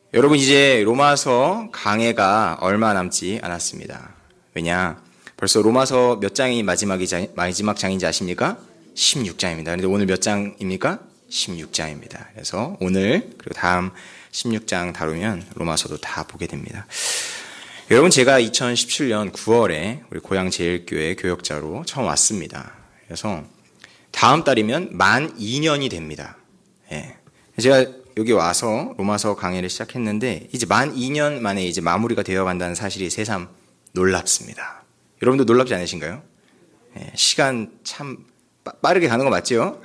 여러분 이제 로마서 강해가 얼마 남지 않았습니다. 왜냐? 벌써 로마서 몇 장이 마지막 장인지 아십니까? 16장입니다. 그런데 오늘 몇 장입니까? 16장입니다. 그래서 오늘 그리고 다음 16장 다루면 로마서도 다 보게 됩니다. 여러분 제가 2017년 9월에 우리 고향 제일교회 교역자로 처음 왔습니다. 그래서 다음 달이면 만 2년이 됩니다. 예. 제가 여기 와서 로마서 강의를 시작했는데 이제 만 2년 만에 이제 마무리가 되어 간다는 사실이 새삼 놀랍습니다. 여러분도 놀랍지 않으신가요? 예, 시간 참 빠르게 가는 거 맞죠?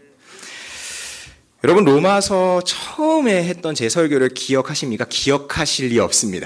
여러분 로마서 처음에 했던 제 설교를 기억하십니까? 기억하실 리 없습니다.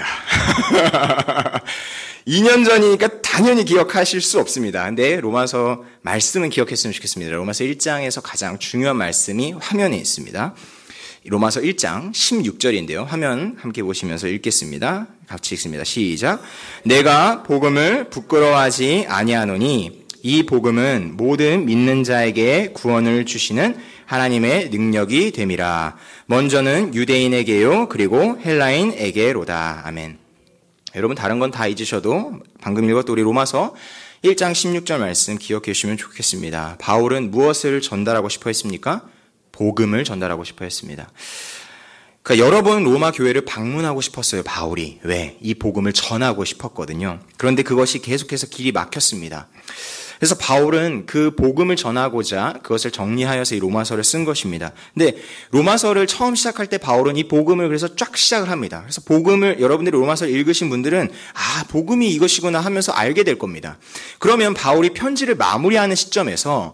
2년 전이니까 당연히 기억하실 수 없습니다. 근데 로마서 말씀은 기억했으면 좋겠습니다. 로마서 1장에서 가장 중요한 말씀이 화면에 있습니다. 로마서 1장 16절인데요. 화면 함께 보시면서 읽겠습니다. 같이 읽습니다. 시작. 내가 복음을 부끄러워하지 아니하노니 이 복음은 모든 믿는 자에게 구원을 주시는 하나님의 능력이 됨이라. 먼저는 유대인에게요 그리고 헬라인에게로다. 아멘. 여러분 다른 건 다 잊으셔도 방금 읽었던 우리 로마서 1장 16절 말씀 기억해 주시면 좋겠습니다. 바울은 무엇을 전달하고 싶어 했습니까? 복음을 전달하고 싶어 했습니다. 그러니까 여러 번 로마 교회를 방문하고 싶었어요, 바울이. 왜? 이 복음을 전하고 싶었거든요. 그런데 그것이 계속해서 길이 막혔습니다. 그래서 바울은 그 복음을 전하고자 그것을 정리하여서 이 로마서를 쓴 것입니다. 근데 로마서를 처음 시작할 때 바울은 이 복음을 그래서 쫙 시작을 합니다. 그래서 복음을 여러분들이 로마서를 읽으신 분들은 복음이 이것이구나 하면서 알게 될 겁니다. 그러면 바울이 편지를 마무리하는 시점에서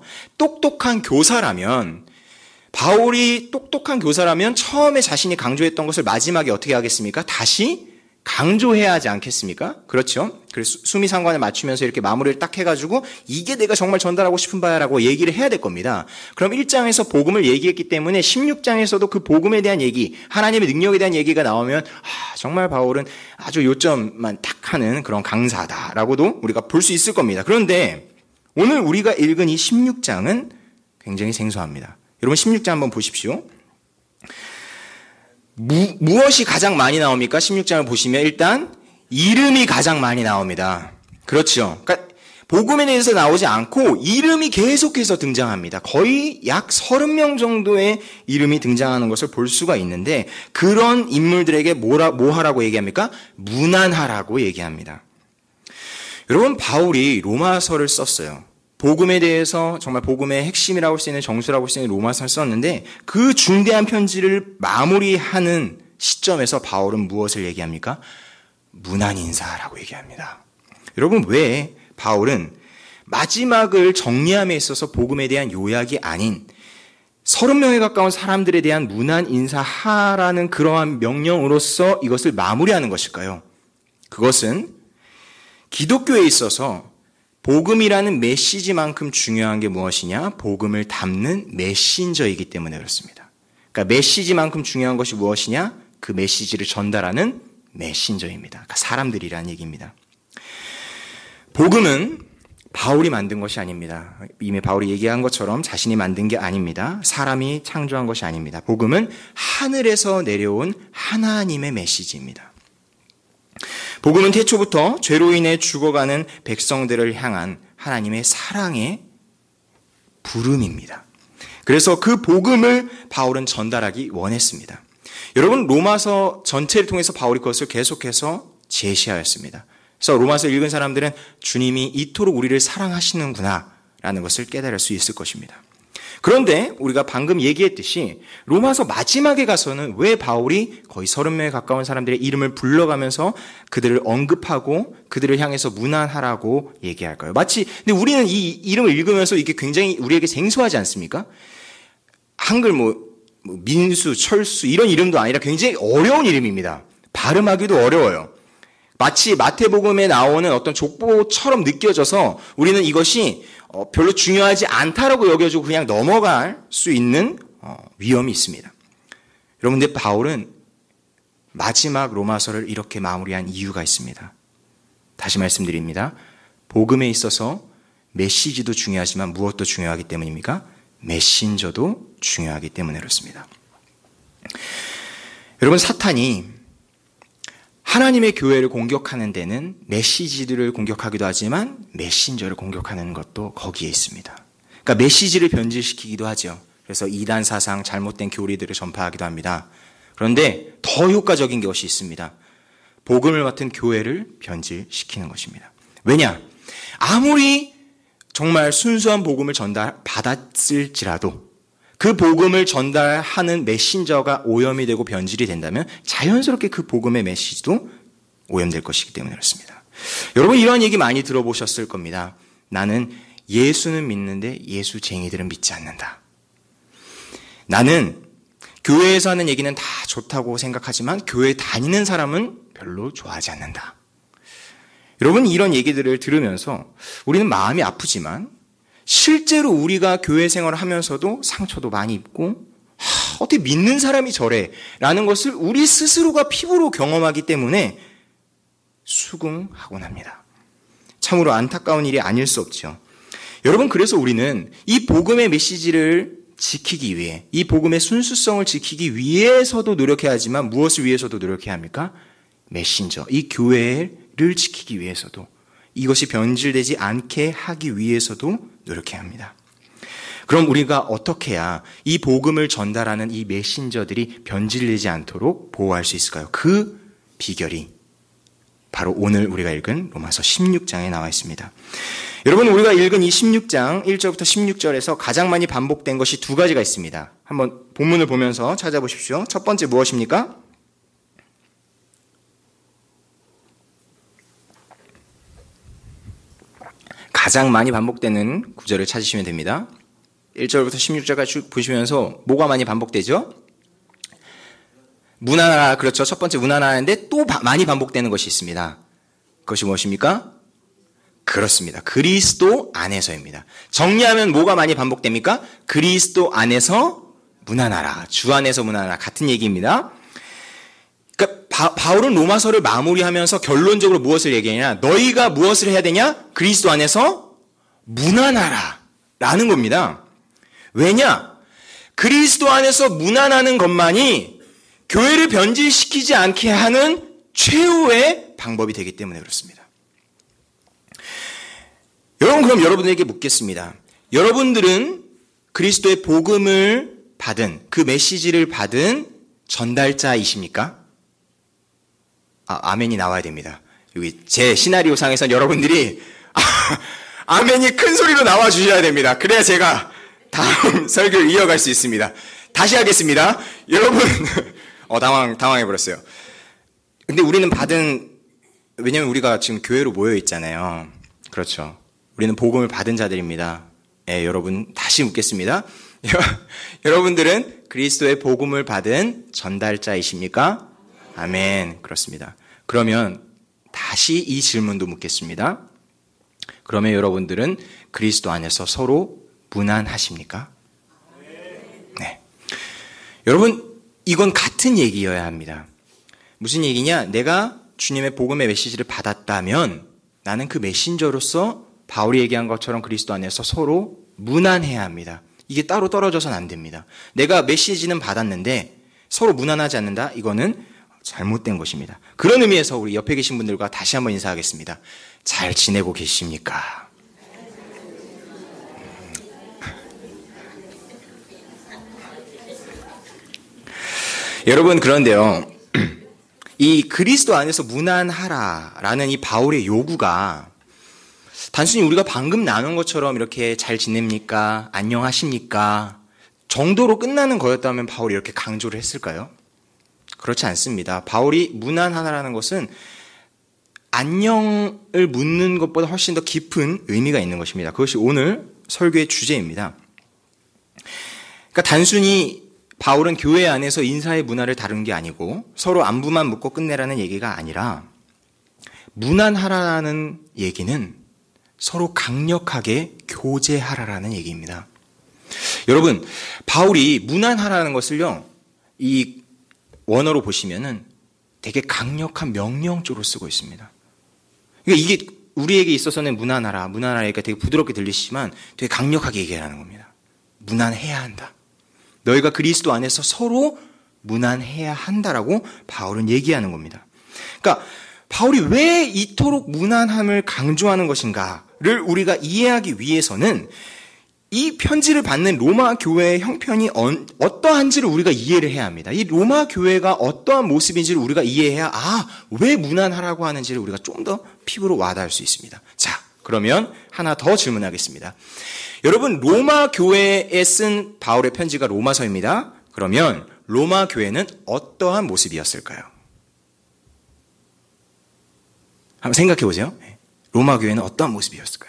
바울이 똑똑한 교사라면 처음에 자신이 강조했던 것을 마지막에 어떻게 하겠습니까? 다시 강조해야 하지 않겠습니까? 그렇죠? 그래서 수미상관을 맞추면서 이렇게 마무리를 딱 해가지고 이게 내가 정말 전달하고 싶은 바야라고 얘기를 해야 될 겁니다. 그럼 1장에서 복음을 얘기했기 때문에 16장에서도 그 복음에 대한 얘기, 하나님의 능력에 대한 얘기가 나오면 정말 바울은 아주 요점만 딱 하는 그런 강사다라고도 우리가 볼 수 있을 겁니다. 그런데 오늘 우리가 읽은 이 16장은 굉장히 생소합니다. 여러분 16장 한번 보십시오. 무엇이 가장 많이 나옵니까? 16장을 보시면 일단 이름이 가장 많이 나옵니다. 그렇죠. 그러니까 복음에 대해서 나오지 않고 이름이 계속해서 등장합니다. 거의 약 30명 정도의 이름이 등장하는 것을 볼 수가 있는데 그런 인물들에게 뭐 하라고 얘기합니까? 문안하라고 얘기합니다. 여러분 바울이 로마서를 썼어요. 복음에 대해서 정말 복음의 핵심이라고 할 수 있는 정수라고 할 수 있는 로마서를 썼는데 그 중대한 편지를 마무리하는 시점에서 바울은 무엇을 얘기합니까? 문안인사라고 얘기합니다. 여러분 왜 바울은 마지막을 정리함에 있어서 복음에 대한 요약이 아닌 30명에 가까운 사람들에 대한 문안인사하라는 그러한 명령으로서 이것을 마무리하는 것일까요? 그것은 기독교에 있어서 복음이라는 메시지만큼 중요한 게 무엇이냐? 복음을 담는 메신저이기 때문에 그렇습니다. 그러니까 메시지만큼 중요한 것이 무엇이냐? 그 메시지를 전달하는 메신저입니다. 그러니까 사람들이라는 얘기입니다. 복음은 바울이 만든 것이 아닙니다. 이미 바울이 얘기한 것처럼 자신이 만든 게 아닙니다. 사람이 창조한 것이 아닙니다. 복음은 하늘에서 내려온 하나님의 메시지입니다. 복음은 태초부터 죄로 인해 죽어가는 백성들을 향한 하나님의 사랑의 부름입니다. 그래서 그 복음을 바울은 전달하기 원했습니다. 여러분 로마서 전체를 통해서 바울이 그것을 계속해서 제시하였습니다. 그래서 로마서 읽은 사람들은 주님이 이토록 우리를 사랑하시는구나 라는 것을 깨달을 수 있을 것입니다. 그런데 우리가 방금 얘기했듯이 로마서 마지막에 가서는 왜 바울이 거의 30명에 가까운 사람들의 이름을 불러가면서 그들을 언급하고 그들을 향해서 문안하라고 얘기할까요? 근데 우리는 이 이름을 읽으면서 이게 굉장히 우리에게 생소하지 않습니까? 한글 민수, 철수 이런 이름도 아니라 굉장히 어려운 이름입니다. 발음하기도 어려워요. 마치 마태복음에 나오는 어떤 족보처럼 느껴져서 우리는 이것이 별로 중요하지 않다라고 여겨지고 그냥 넘어갈 수 있는 위험이 있습니다. 여러분들 바울은 마지막 로마서를 이렇게 마무리한 이유가 있습니다. 다시 말씀드립니다. 복음에 있어서 메시지도 중요하지만 무엇도 중요하기 때문입니까? 메신저도 중요하기 때문에 그렇습니다. 여러분, 사탄이 하나님의 교회를 공격하는 데는 메시지들을 공격하기도 하지만 메신저를 공격하는 것도 거기에 있습니다. 그러니까 메시지를 변질시키기도 하죠. 그래서 이단 사상, 잘못된 교리들을 전파하기도 합니다. 그런데 더 효과적인 것이 있습니다. 복음을 맡은 교회를 변질시키는 것입니다. 왜냐? 아무리 정말 순수한 복음을 받았을지라도 그 복음을 전달하는 메신저가 오염이 되고 변질이 된다면 자연스럽게 그 복음의 메시지도 오염될 것이기 때문에 그렇습니다. 여러분, 이런 얘기 많이 들어보셨을 겁니다. 나는 예수는 믿는데 예수쟁이들은 믿지 않는다. 나는 교회에서 하는 얘기는 다 좋다고 생각하지만 교회 다니는 사람은 별로 좋아하지 않는다. 여러분, 이런 얘기들을 들으면서 우리는 마음이 아프지만 실제로 우리가 교회 생활을 하면서도 상처도 많이 입고 어떻게 믿는 사람이 저래 라는 것을 우리 스스로가 피부로 경험하기 때문에 수긍하곤 합니다. 참으로 안타까운 일이 아닐 수 없죠. 여러분, 그래서 우리는 이 복음의 메시지를 지키기 위해, 이 복음의 순수성을 지키기 위해서도 노력해야 하지만 무엇을 위해서도 노력해야 합니까? 메신저, 이 교회를 지키기 위해서도, 이것이 변질되지 않게 하기 위해서도 노력해야 합니다. 그럼 우리가 어떻게 해야 이 복음을 전달하는 이 메신저들이 변질되지 않도록 보호할 수 있을까요? 그 비결이 바로 오늘 우리가 읽은 로마서 16장에 나와 있습니다. 여러분, 우리가 읽은 이 16장 1절부터 16절에서 가장 많이 반복된 것이 두 가지가 있습니다. 한번 본문을 보면서 찾아보십시오. 첫 번째 무엇입니까? 가장 많이 반복되는 구절을 찾으시면 됩니다. 1절부터 16절까지 보시면서 뭐가 많이 반복되죠? 무난하라, 그렇죠. 첫 번째 무난하는데 또 많이 반복되는 것이 있습니다. 그것이 무엇입니까? 그렇습니다. 그리스도 안에서입니다. 정리하면 뭐가 많이 반복됩니까? 그리스도 안에서 무난하라, 주 안에서 무난하라, 같은 얘기입니다. 그러니까 바울은 로마서를 마무리하면서 결론적으로 무엇을 얘기하냐? 너희가 무엇을 해야 되냐? 그리스도 안에서 무난하라 라는 겁니다. 왜냐? 그리스도 안에서 무난하는 것만이 교회를 변질시키지 않게 하는 최후의 방법이 되기 때문에 그렇습니다. 여러분, 그럼 여러분에게 묻겠습니다. 여러분들은 그리스도의 복음을 받은, 그 메시지를 받은 전달자이십니까? 아멘이 나와야 됩니다. 여기 제 시나리오상에선 여러분들이 아멘이 큰 소리로 나와 주셔야 됩니다. 그래야 제가 다음 설교를 이어갈 수 있습니다. 다시 하겠습니다. 여러분, 당황해버렸어요. 근데 우리는 왜냐면 우리가 지금 교회로 모여 있잖아요. 그렇죠. 우리는 복음을 받은 자들입니다. 예, 여러분, 다시 묻겠습니다. 여러분들은 그리스도의 복음을 받은 전달자이십니까? 아멘. 그렇습니다. 그러면 다시 이 질문도 묻겠습니다. 그러면 여러분들은 그리스도 안에서 서로 무난하십니까? 네. 여러분, 이건 같은 얘기여야 합니다. 무슨 얘기냐? 내가 주님의 복음의 메시지를 받았다면 나는 그 메신저로서 바울이 얘기한 것처럼 그리스도 안에서 서로 무난해야 합니다. 이게 따로 떨어져서는 안 됩니다. 내가 메시지는 받았는데 서로 무난하지 않는다? 이거는 잘못된 것입니다. 그런 의미에서 우리 옆에 계신 분들과 다시 한번 인사하겠습니다. 잘 지내고 계십니까? 여러분, 그런데요, 이 그리스도 안에서 무난하라라는 이 바울의 요구가 단순히 우리가 방금 나눈 것처럼 이렇게 잘 지냅니까? 안녕하십니까? 정도로 끝나는 거였다면 바울이 이렇게 강조를 했을까요? 그렇지 않습니다. 바울이 무난하다라는 것은 안녕을 묻는 것보다 훨씬 더 깊은 의미가 있는 것입니다. 그것이 오늘 설교의 주제입니다. 그러니까 단순히 바울은 교회 안에서 인사의 문화를 다룬 게 아니고 서로 안부만 묻고 끝내라는 얘기가 아니라 무난하라는 얘기는 서로 강력하게 교제하라라는 얘기입니다. 여러분, 바울이 무난하라는 것을요, 이 원어로 보시면은 되게 강력한 명령조로 쓰고 있습니다. 그러니까 이게 우리에게 있어서는 무난하라니까 되게 부드럽게 들리시지만 되게 강력하게 얘기하는 겁니다. 무난해야 한다. 너희가 그리스도 안에서 서로 무난해야 한다라고 바울은 얘기하는 겁니다. 그러니까 바울이 왜 이토록 무난함을 강조하는 것인가를 우리가 이해하기 위해서는 이 편지를 받는 로마 교회의 형편이 어떠한지를 우리가 이해를 해야 합니다. 이 로마 교회가 어떠한 모습인지를 우리가 이해해야 왜 무난하라고 하는지를 우리가 좀 더 피부로 와닿을 수 있습니다. 자, 그러면 하나 더 질문하겠습니다. 여러분, 로마 교회에 쓴 바울의 편지가 로마서입니다. 그러면 로마 교회는 어떠한 모습이었을까요? 한번 생각해 보세요. 로마 교회는 어떠한 모습이었을까요?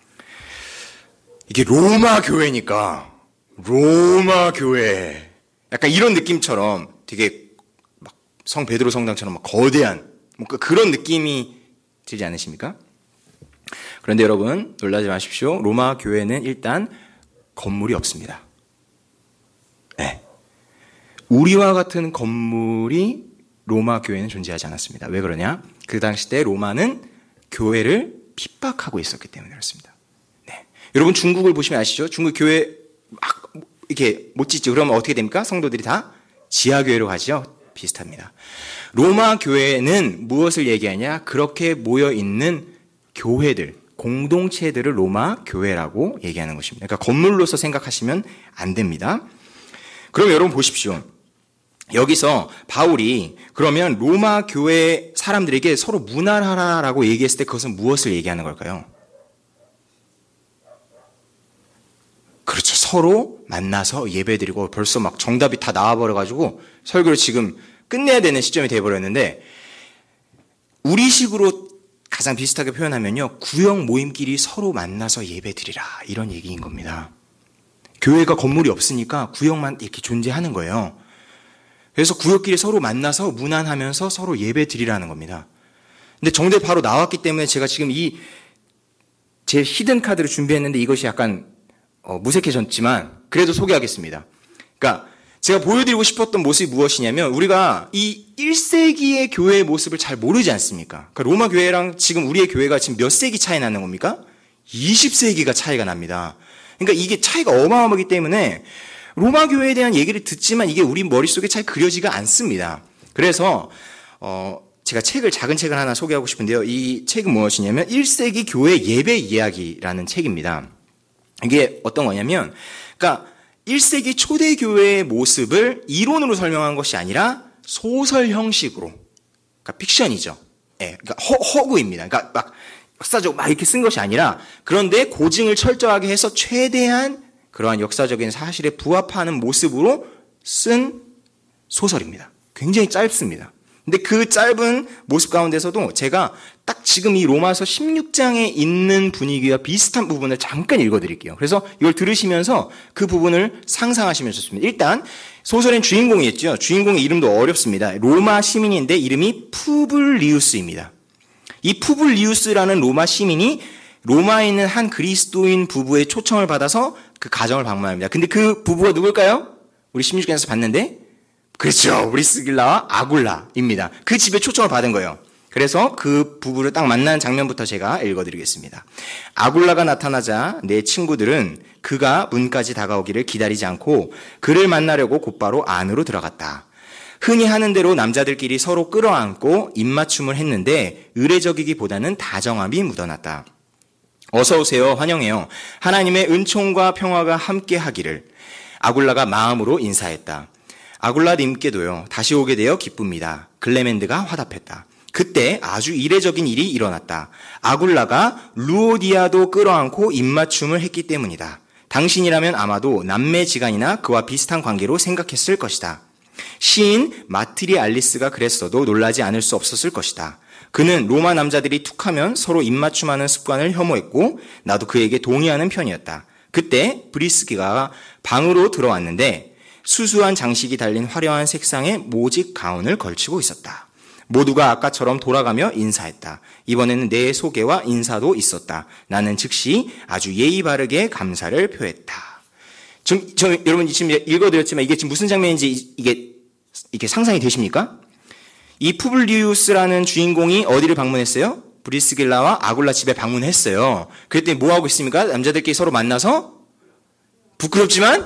이게 로마 교회니까 로마 교회 약간 이런 느낌처럼 되게 막 성 베드로 성당처럼 막 거대한 뭔가 그런 느낌이 들지 않으십니까? 그런데 여러분 놀라지 마십시오. 로마 교회는 일단 건물이 없습니다. 네. 우리와 같은 건물이 로마 교회는 존재하지 않았습니다. 왜 그러냐? 그 당시 때 로마는 교회를 핍박하고 있었기 때문에 그렇습니다. 네. 여러분 중국을 보시면 아시죠? 중국 교회 막 이렇게 못 짓죠. 그러면 어떻게 됩니까? 성도들이 다 지하교회로 가죠. 비슷합니다. 로마 교회는 무엇을 얘기하냐? 그렇게 모여있는 교회들, 공동체들을 로마 교회라고 얘기하는 것입니다. 그러니까 건물로서 생각하시면 안 됩니다. 그럼 여러분 보십시오. 여기서 바울이 그러면 로마 교회 사람들에게 서로 무난하라라고 얘기했을 때 그것은 무엇을 얘기하는 걸까요? 그렇죠. 서로 만나서 예배드리고 벌써 막 정답이 다 나와버려가지고 설교를 지금 끝내야 되는 시점이 돼버렸는데 우리식으로 가장 비슷하게 표현하면요. 구역 모임끼리 서로 만나서 예배드리라 이런 얘기인 겁니다. 교회가 건물이 없으니까 구역만 이렇게 존재하는 거예요. 그래서 구역끼리 서로 만나서 무난하면서 서로 예배드리라는 겁니다. 근데 정답이 바로 나왔기 때문에 제가 지금 제 히든 카드를 준비했는데 이것이 약간 무색해졌지만 그래도 소개하겠습니다. 그러니까 제가 보여드리고 싶었던 모습이 무엇이냐면 우리가 이 1세기의 교회의 모습을 잘 모르지 않습니까? 그러니까 로마 교회랑 지금 우리의 교회가 지금 몇 세기 차이 나는 겁니까? 20세기가 차이가 납니다. 그러니까 이게 차이가 어마어마하기 때문에 로마 교회에 대한 얘기를 듣지만 이게 우리 머릿속에 잘 그려지가 않습니다. 그래서 제가 작은 책을 하나 소개하고 싶은데요. 이 책은 무엇이냐면 1세기 교회 예배 이야기라는 책입니다. 이게 어떤 거냐면 그러니까 1세기 초대교회의 모습을 이론으로 설명한 것이 아니라 소설 형식으로 그러니까 픽션이죠. 예, 그러니까 허구입니다. 그러니까 막 역사적으로 막 이렇게 쓴 것이 아니라 그런데 고증을 철저하게 해서 최대한 그러한 역사적인 사실에 부합하는 모습으로 쓴 소설입니다. 굉장히 짧습니다. 근데 그 짧은 모습 가운데서도 제가 딱 지금 이 로마서 16장에 있는 분위기와 비슷한 부분을 잠깐 읽어드릴게요. 그래서 이걸 들으시면서 그 부분을 상상하시면 좋습니다. 일단 소설엔 주인공이 있죠. 주인공의 이름도 어렵습니다. 로마 시민인데 이름이 푸블리우스입니다. 이 푸블리우스라는 로마 시민이 로마에 있는 한 그리스도인 부부의 초청을 받아서 그 가정을 방문합니다. 근데 그 부부가 누굴까요? 우리 16장에서 봤는데 그렇죠. 브리스길라와 아굴라입니다. 그 집에 초청을 받은 거예요. 그래서 그 부부를 딱 만난 장면부터 제가 읽어드리겠습니다. 아굴라가 나타나자 내 친구들은 그가 문까지 다가오기를 기다리지 않고 그를 만나려고 곧바로 안으로 들어갔다. 흔히 하는 대로 남자들끼리 서로 끌어안고 입맞춤을 했는데 의례적이기보다는 다정함이 묻어났다. 어서 오세요. 환영해요. 하나님의 은총과 평화가 함께 하기를. 아굴라가 마음으로 인사했다. 아굴라님께도요. 다시 오게 되어 기쁩니다. 글레멘드가 화답했다. 그때 아주 이례적인 일이 일어났다. 아굴라가 루오디아도 끌어안고 입맞춤을 했기 때문이다. 당신이라면 아마도 남매지간이나 그와 비슷한 관계로 생각했을 것이다. 시인 마트리 알리스가 그랬어도 놀라지 않을 수 없었을 것이다. 그는 로마 남자들이 툭하면 서로 입맞춤하는 습관을 혐오했고 나도 그에게 동의하는 편이었다. 그때 브리스기가 방으로 들어왔는데 수수한 장식이 달린 화려한 색상의 모직 가운을 걸치고 있었다. 모두가 아까처럼 돌아가며 인사했다. 이번에는 내 소개와 인사도 있었다. 나는 즉시 아주 예의 바르게 감사를 표했다. 여러분 지금 읽어드렸지만 이게 지금 무슨 장면인지 이게 상상이 되십니까? 이 푸블리우스라는 주인공이 어디를 방문했어요? 브리스길라와 아굴라 집에 방문했어요. 그랬더니 뭐 하고 있습니까? 남자들끼리 서로 만나서 부끄럽지만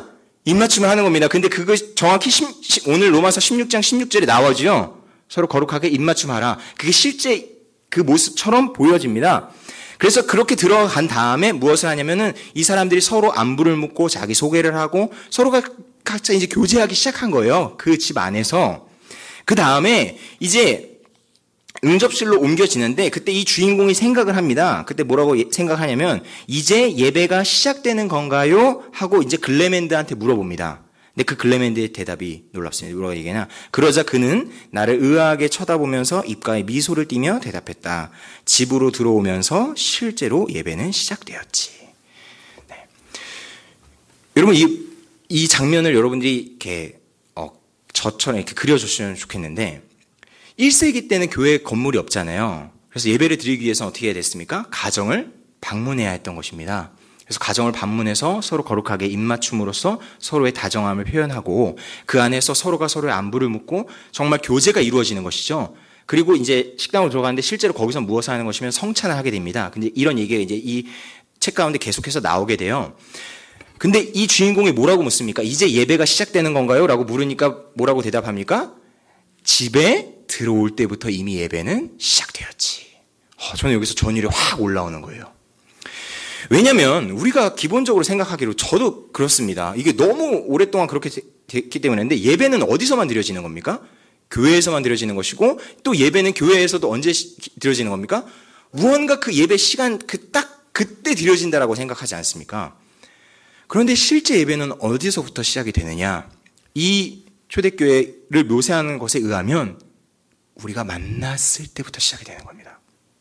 입맞춤을 하는 겁니다. 근데 그거 정확히 오늘 로마서 16장 16절에 나오죠. 서로 거룩하게 입맞춤하라. 그게 실제 그 모습처럼 보여집니다. 그래서 그렇게 들어간 다음에 무엇을 하냐면은 이 사람들이 서로 안부를 묻고 자기 소개를 하고 서로가 각자 이제 교제하기 시작한 거예요. 그 집 안에서. 그 다음에 이제 응접실로 옮겨지는데 그때 이 주인공이 생각을 합니다. 그때 뭐라고 생각하냐면 이제 예배가 시작되는 건가요? 하고 이제 글레멘드한테 물어봅니다. 근데 그 글레멘드의 대답이 놀랍습니다. 뭐라고 얘기하냐? 그러자 그는 나를 의아하게 쳐다보면서 입가에 미소를 띠며 대답했다. 집으로 들어오면서 실제로 예배는 시작되었지. 네. 여러분 이 장면을 여러분들이 이렇게 저처럼 이렇게 그려줬으면 좋겠는데 1세기 때는 교회 건물이 없잖아요. 그래서 예배를 드리기 위해서는 어떻게 해야 됐습니까? 가정을 방문해야 했던 것입니다. 그래서 가정을 방문해서 서로 거룩하게 입맞춤으로써 서로의 다정함을 표현하고 그 안에서 서로가 서로의 안부를 묻고 정말 교제가 이루어지는 것이죠. 그리고 이제 식당으로 들어가는데 실제로 거기서 무엇을 하는 것이면 성찬을 하게 됩니다. 근데 이런 얘기가 이제 이 책 가운데 계속해서 나오게 돼요. 근데 이 주인공이 뭐라고 묻습니까? 이제 예배가 시작되는 건가요? 라고 물으니까 뭐라고 대답합니까? 집에 들어올 때부터 이미 예배는 시작되었지. 저는 여기서 전율이 확 올라오는 거예요. 왜냐하면 우리가 기본적으로 생각하기로 저도 그렇습니다. 이게 너무 오랫동안 그렇게 됐기 때문에. 근데 예배는 어디서만 드려지는 겁니까? 교회에서만 드려지는 것이고 또 예배는 교회에서도 언제 드려지는 겁니까? 무언가 그 예배 시간 딱 그때 드려진다라고 생각하지 않습니까? 그런데 실제 예배는 어디서부터 시작이 되느냐? 이 초대교회를 묘사하는 것에 의하면 우리가 만났을 때부터 시작이 되는 겁니다.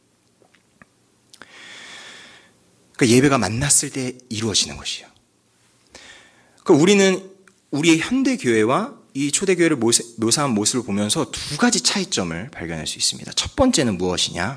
그러니까 예배가 만났을 때 이루어지는 것이에요. 그러니까 우리는 우리의 현대교회와 이 초대교회를 묘사한 모습을 보면서 두 가지 차이점을 발견할 수 있습니다. 첫 번째는 무엇이냐?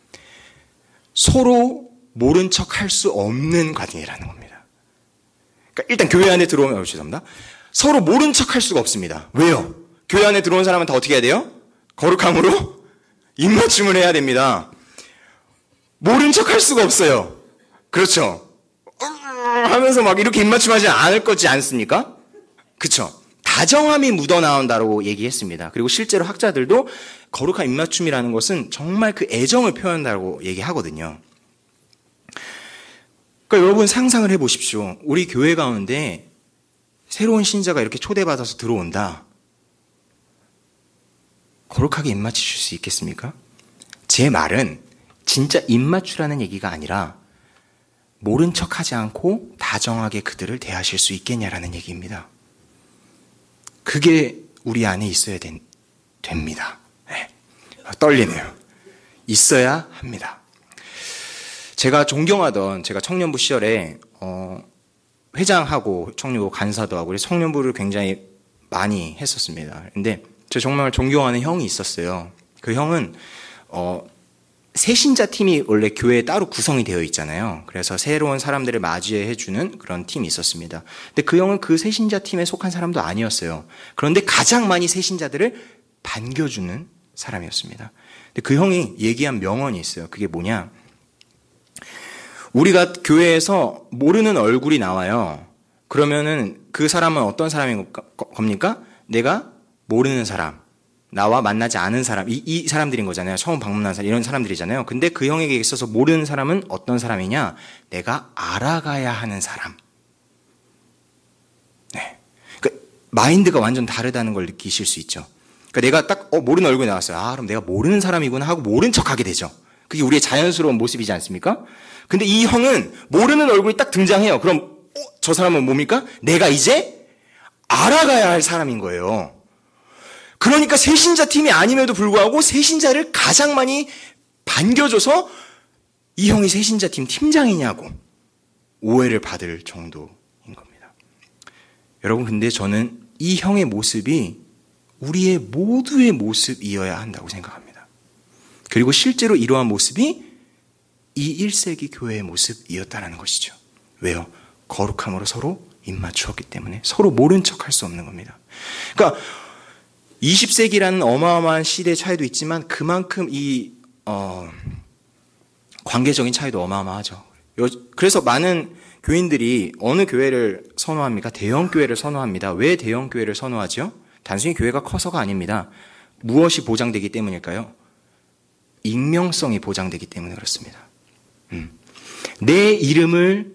서로 모른 척 할 수 없는 관계라는 겁니다. 그러니까 일단 교회 안에 들어오면, 죄송합니다. 서로 모른 척 할 수가 없습니다. 왜요? 교회 안에 들어온 사람은 다 어떻게 해야 돼요? 거룩함으로 입맞춤을 해야 됩니다. 모른 척 할 수가 없어요. 그렇죠? 하면서 막 이렇게 입맞춤하지 않을 거지 않습니까? 그렇죠? 다정함이 묻어나온다고 얘기했습니다. 그리고 실제로 학자들도 거룩한 입맞춤이라는 것은 정말 그 애정을 표현한다고 얘기하거든요. 그러니까 여러분 상상을 해보십시오. 우리 교회 가운데 새로운 신자가 이렇게 초대받아서 들어온다. 거룩하게 입맞추실 수 있겠습니까? 제 말은 진짜 입맞추라는 얘기가 아니라 모른 척하지 않고 다정하게 그들을 대하실 수 있겠냐라는 얘기입니다. 그게 우리 안에 있어야 됩니다. 네. 떨리네요. 있어야 합니다. 제가 청년부 시절에 회장하고 청년부 간사도 하고 청년부를 굉장히 많이 했었습니다. 근데 제가 정말 존경하는 형이 있었어요. 그 형은 새신자 팀이 원래 교회에 따로 구성이 되어 있잖아요. 그래서 새로운 사람들을 맞이해주는 그런 팀이 있었습니다. 근데 그 형은 그 새신자 팀에 속한 사람도 아니었어요. 그런데 가장 많이 새신자들을 반겨주는 사람이었습니다. 근데 그 형이 얘기한 명언이 있어요. 그게 뭐냐? 우리가 교회에서 모르는 얼굴이 나와요. 그러면은 그 사람은 어떤 사람인 겁니까? 내가 모르는 사람. 나와 만나지 않은 사람, 이 사람들인 거잖아요. 처음 방문한 사람, 이런 사람들이잖아요. 근데 그 형에게 있어서 모르는 사람은 어떤 사람이냐? 내가 알아가야 하는 사람. 네. 그러니까 마인드가 완전 다르다는 걸 느끼실 수 있죠. 그러니까 내가 딱, 모르는 얼굴이 나왔어요. 그럼 내가 모르는 사람이구나 하고 모른 척 하게 되죠. 그게 우리의 자연스러운 모습이지 않습니까? 근데 이 형은 모르는 얼굴이 딱 등장해요. 그럼, 저 사람은 뭡니까? 내가 이제 알아가야 할 사람인 거예요. 그러니까 새신자 팀이 아님에도 불구하고 새신자를 가장 많이 반겨줘서 이 형이 새신자 팀 팀장이냐고 오해를 받을 정도인 겁니다. 여러분, 근데 저는 이 형의 모습이 우리의 모두의 모습이어야 한다고 생각합니다. 그리고 실제로 이러한 모습이 이 1세기 교회의 모습이었다는 것이죠. 왜요? 거룩함으로 서로 입맞추었기 때문에 서로 모른 척할 수 없는 겁니다. 그러니까 20세기라는 어마어마한 시대 차이도 있지만 그만큼 관계적인 차이도 어마어마하죠. 그래서 많은 교인들이 어느 교회를 선호합니까? 대형 교회를 선호합니다. 왜 대형 교회를 선호하죠? 단순히 교회가 커서가 아닙니다. 무엇이 보장되기 때문일까요? 익명성이 보장되기 때문에 그렇습니다. 내 이름을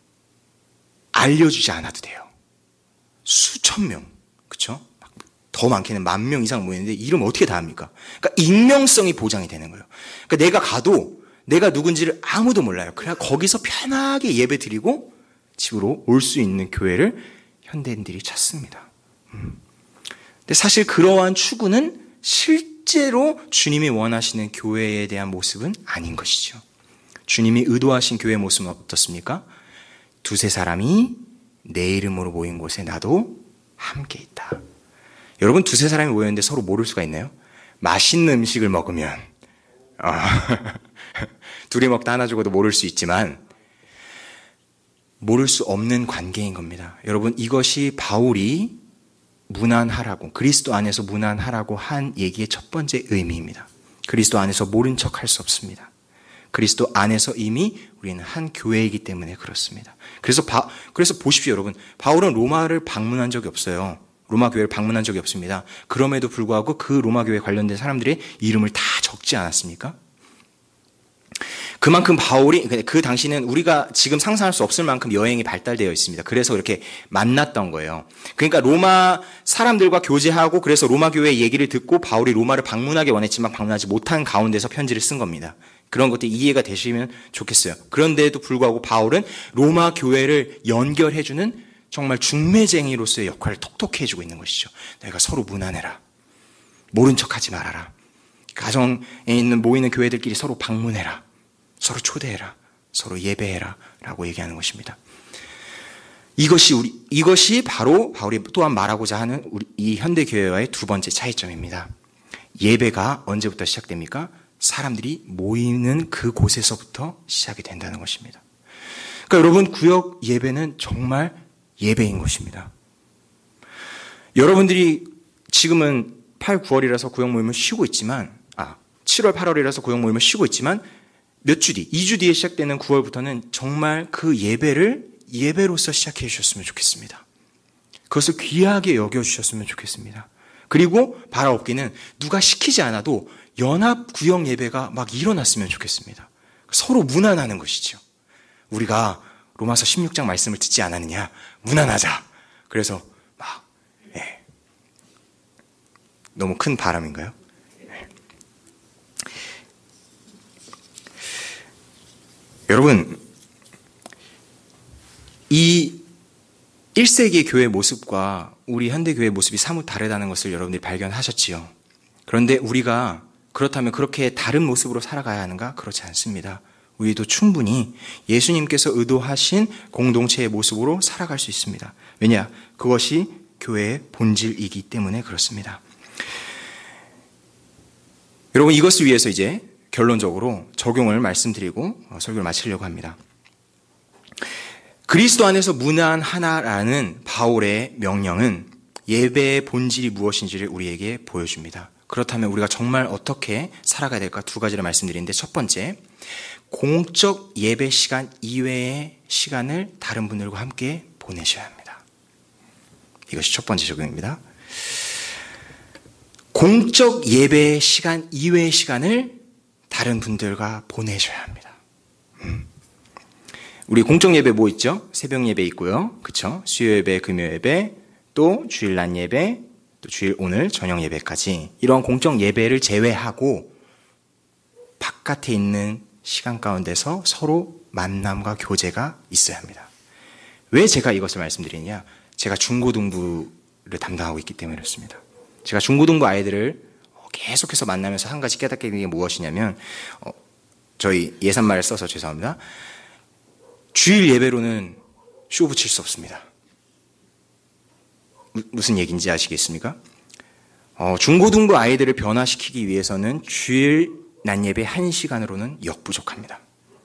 알려주지 않아도 돼요. 수천 명, 그렇죠? 더 많게는 10,000명 이상 모이는데 이름 어떻게 다 합니까? 그러니까 익명성이 보장이 되는 거예요. 그러니까 내가 가도 내가 누군지를 아무도 몰라요. 그래야 거기서 편하게 예배 드리고 집으로 올 수 있는 교회를 현대인들이 찾습니다. 근데 사실 그러한 추구는 실제로 주님이 원하시는 교회에 대한 모습은 아닌 것이죠. 주님이 의도하신 교회의 모습은 어떻습니까? 두세 사람이 내 이름으로 모인 곳에 나도 함께 있다. 여러분, 두세 사람이 모였는데 서로 모를 수가 있나요? 맛있는 음식을 먹으면 둘이 먹다 하나 죽어도 모를 수 있지만 모를 수 없는 관계인 겁니다. 여러분, 이것이 바울이 무난하라고, 그리스도 안에서 무난하라고 한 얘기의 첫 번째 의미입니다. 그리스도 안에서 모른 척 할 수 없습니다. 그리스도 안에서 이미 우리는 한 교회이기 때문에 그렇습니다. 그래서 보십시오, 여러분. 바울은 로마를 방문한 적이 없어요. 로마 교회를 방문한 적이 없습니다. 그럼에도 불구하고 그 로마 교회에 관련된 사람들의 이름을 다 적지 않았습니까? 그만큼 바울이, 그 당시는 우리가 지금 상상할 수 없을 만큼 여행이 발달되어 있습니다. 그래서 이렇게 만났던 거예요. 그러니까 로마 사람들과 교제하고 그래서 로마 교회의 얘기를 듣고 바울이 로마를 방문하기 원했지만 방문하지 못한 가운데서 편지를 쓴 겁니다. 그런 것들이 이해가 되시면 좋겠어요. 그런데도 불구하고 바울은 로마 교회를 연결해주는 정말 중매쟁이로서의 역할을 톡톡히 해주고 있는 것이죠. 내가 서로 무난해라. 모른 척하지 말아라. 가정에 있는 모이는 교회들끼리 서로 방문해라. 서로 초대해라. 서로 예배해라. 라고 얘기하는 것입니다. 이것이 바로 바울이 또한 말하고자 하는 이 현대교회와의 두 번째 차이점입니다. 예배가 언제부터 시작됩니까? 사람들이 모이는 그곳에서부터 시작이 된다는 것입니다. 그러니까 여러분, 구역 예배는 정말 예배인 것입니다. 여러분들이 지금은 8, 9월이라서 구역 모임을 쉬고 있지만 7월, 8월이라서 구역 모임을 쉬고 있지만 몇 주 뒤, 2주 뒤에 시작되는 9월부터는 정말 그 예배를 예배로서 시작해 주셨으면 좋겠습니다. 그것을 귀하게 여겨주셨으면 좋겠습니다. 그리고 바라옵기는 누가 시키지 않아도 연합 구역 예배가 막 일어났으면 좋겠습니다. 서로 무난하는 것이죠. 우리가 로마서 16장 말씀을 듣지 않았느냐? 무난하자. 그래서 너무 큰 바람인가요? 여러분, 이 1세기의 교회의 모습과 우리 현대교회의 모습이 사뭇 다르다는 것을 여러분들이 발견하셨지요. 그런데 우리가 그렇다면 그렇게 다른 모습으로 살아가야 하는가? 그렇지 않습니다. 우리도 충분히 예수님께서 의도하신 공동체의 모습으로 살아갈 수 있습니다. 왜냐? 그것이 교회의 본질이기 때문에 그렇습니다. 여러분, 이것을 위해서 이제 결론적으로 적용을 말씀드리고 설교를 마치려고 합니다. 그리스도 안에서 무난하나라는 바울의 명령은 예배의 본질이 무엇인지를 우리에게 보여줍니다. 그렇다면 우리가 정말 어떻게 살아가야 될까? 두 가지를 말씀드리는데, 첫 번째, 공적 예배 시간 이외의 시간을 다른 분들과 함께 보내셔야 합니다. 이것이 첫 번째 적용입니다. 공적 예배 시간 이외의 시간을 다른 분들과 보내셔야 합니다. 우리 공적 예배 뭐 있죠? 새벽 예배 있고요. 그쵸? 수요 예배, 금요 예배, 또 주일 낮 예배, 또 주일 오늘 저녁 예배까지 이런 공적 예배를 제외하고 바깥에 있는 시간 가운데서 서로 만남과 교제가 있어야 합니다. 왜 제가 이것을 말씀드리냐? 제가 중고등부를 담당하고 있기 때문에 그렇습니다. 제가 중고등부 아이들을 계속해서 만나면서 한 가지 깨닫게 된 게 무엇이냐면, 저희 예산말을 써서 죄송합니다. 주일 예배로는 쇼 붙일 수 없습니다. 무슨 얘기인지 아시겠습니까? 중고등부 아이들을 변화시키기 위해서는 주일 낮 예배 1시간으로는 역부족합니다.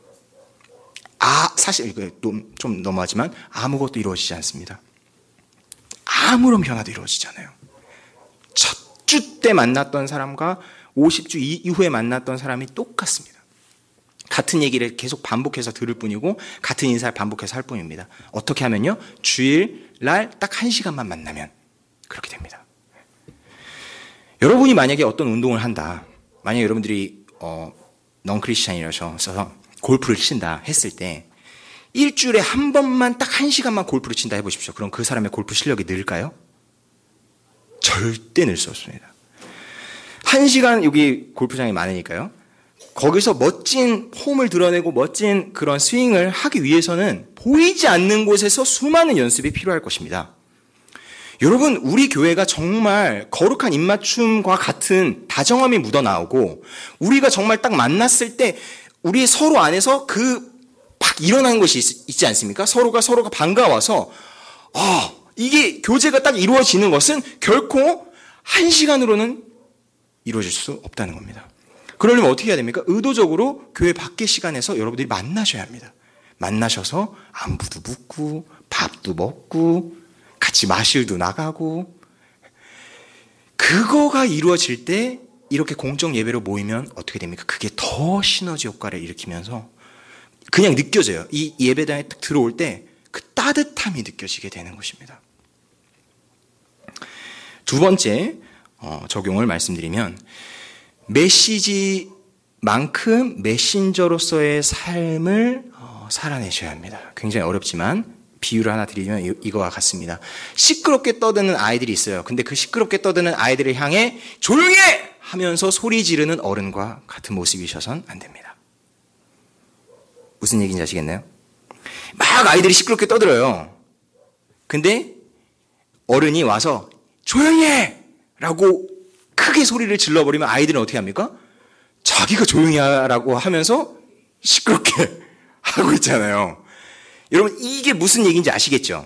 사실 좀 너무하지만 아무것도 이루어지지 않습니다. 아무런 변화도 이루어지지 않아요. 첫 주 때 만났던 사람과 50주 이후에 만났던 사람이 똑같습니다. 같은 얘기를 계속 반복해서 들을 뿐이고 같은 인사를 반복해서 할 뿐입니다. 어떻게 하면요? 주일날 딱 1시간만 만나면 그렇게 됩니다. 여러분이 만약에 어떤 운동을 한다. 만약에 여러분들이 넌크리스찬이라서 골프를 친다 했을 때 일주일에 한 번만 딱 1시간만 골프를 친다 해보십시오. 그럼 그 사람의 골프 실력이 늘까요? 절대 늘 수 없습니다. 1시간 여기 골프장이 많으니까요. 거기서 멋진 폼을 드러내고 멋진 그런 스윙을 하기 위해서는 보이지 않는 곳에서 수많은 연습이 필요할 것입니다. 여러분, 우리 교회가 정말 거룩한 입맞춤과 같은 다정함이 묻어나오고 우리가 정말 딱 만났을 때 우리 서로 안에서 막 일어나는 것이 있지 않습니까? 서로가 반가워서 이게 교제가 딱 이루어지는 것은 결코 1시간으로는 이루어질 수 없다는 겁니다. 그러려면 어떻게 해야 됩니까? 의도적으로 교회 밖의 시간에서 여러분들이 만나셔야 합니다. 만나셔서 안부도 묻고 밥도 먹고 같이 마실도 나가고 그거가 이루어질 때 이렇게 공적 예배로 모이면 어떻게 됩니까? 그게 더 시너지 효과를 일으키면서 그냥 느껴져요. 이 예배당에 딱 들어올 때 그 따뜻함이 느껴지게 되는 것입니다. 두 번째 적용을 말씀드리면 메시지만큼 메신저로서의 삶을 살아내셔야 합니다. 굉장히 어렵지만 비유를 하나 드리면 이거와 같습니다. 시끄럽게 떠드는 아이들이 있어요. 근데 그 시끄럽게 떠드는 아이들을 향해 조용히 해! 하면서 소리 지르는 어른과 같은 모습이셔서는 안 됩니다. 무슨 얘기인지 아시겠나요? 막 아이들이 시끄럽게 떠들어요. 근데 어른이 와서 조용히 해! 라고 크게 소리를 질러버리면 아이들은 어떻게 합니까? 자기가 조용히 하라고 하면서 시끄럽게 하고 있잖아요. 여러분, 이게 무슨 얘기인지 아시겠죠?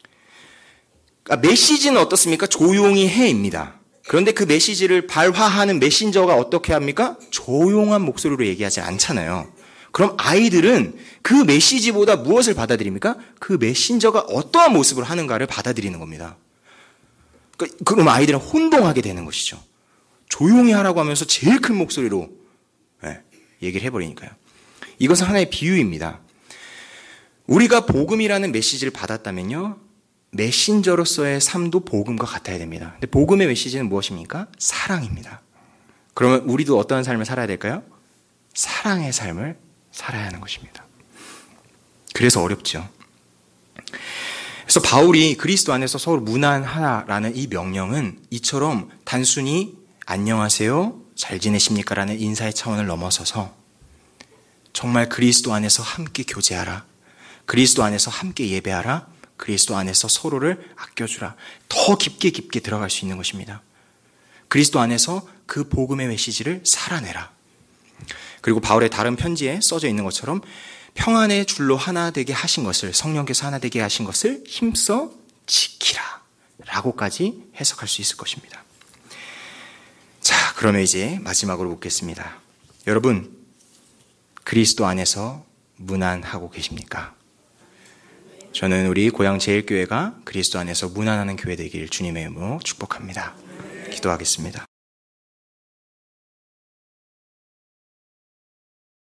메시지는 어떻습니까? 조용히 해입니다. 그런데 그 메시지를 발화하는 메신저가 어떻게 합니까? 조용한 목소리로 얘기하지 않잖아요. 그럼 아이들은 그 메시지보다 무엇을 받아들입니까? 그 메신저가 어떠한 모습을 하는가를 받아들이는 겁니다. 그럼 아이들은 혼동하게 되는 것이죠. 조용히 하라고 하면서 제일 큰 목소리로 얘기를 해버리니까요. 이것은 하나의 비유입니다. 우리가 복음이라는 메시지를 받았다면요, 메신저로서의 삶도 복음과 같아야 됩니다. 근데 복음의 메시지는 무엇입니까? 사랑입니다. 그러면 우리도 어떤 삶을 살아야 될까요? 사랑의 삶을 살아야 하는 것입니다. 그래서 어렵죠. 그래서 바울이 그리스도 안에서 서로 무난하라는 이 명령은 이처럼 단순히 안녕하세요, 잘 지내십니까? 라는 인사의 차원을 넘어서서 정말 그리스도 안에서 함께 교제하라, 그리스도 안에서 함께 예배하라, 그리스도 안에서 서로를 아껴주라, 더 깊게 들어갈 수 있는 것입니다. 그리스도 안에서 그 복음의 메시지를 살아내라. 그리고 바울의 다른 편지에 써져 있는 것처럼 평안의 줄로 하나 되게 하신 것을, 성령께서 하나 되게 하신 것을 힘써 지키라 라고까지 해석할 수 있을 것입니다. 자, 그러면 이제 마지막으로 묻겠습니다. 여러분, 그리스도 안에서 무난하고 계십니까? 저는 우리 고향제일교회가 그리스도 안에서 무난하는 교회 되길 주님의 이름으로 축복합니다. 기도하겠습니다.